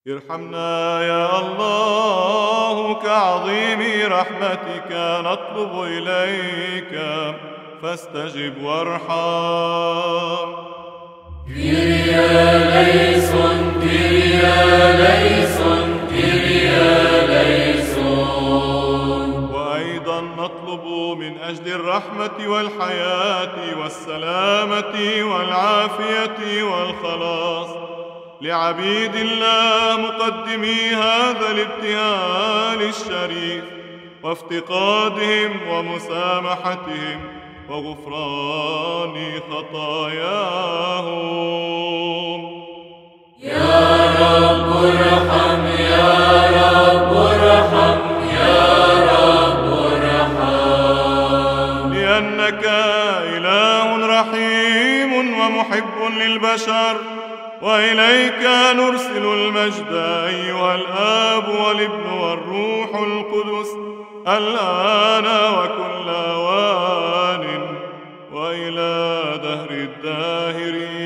ارحمنا يا الله، كعظيم رحمتك نطلب إليك، فاستجب وارحم. كيريا ليسون كيريا ليسون كيريا ليسون. وأيضا نطلب من أجل الرحمة والحياة والسلامة والعافية والخلاص لعبيد الله مقدمي هذا الابتهال الشريف، وافتقادهم ومسامحتهم وغفران خطاياهم. يا رب ارحم يا رب ارحم يا رب ارحم. لأنك إله رحيم ومحب للبشر، وإليك نرسل المجد أيها الآب والابن والروح القدس، الآن وكل آوان وإلى دهر الداهرين.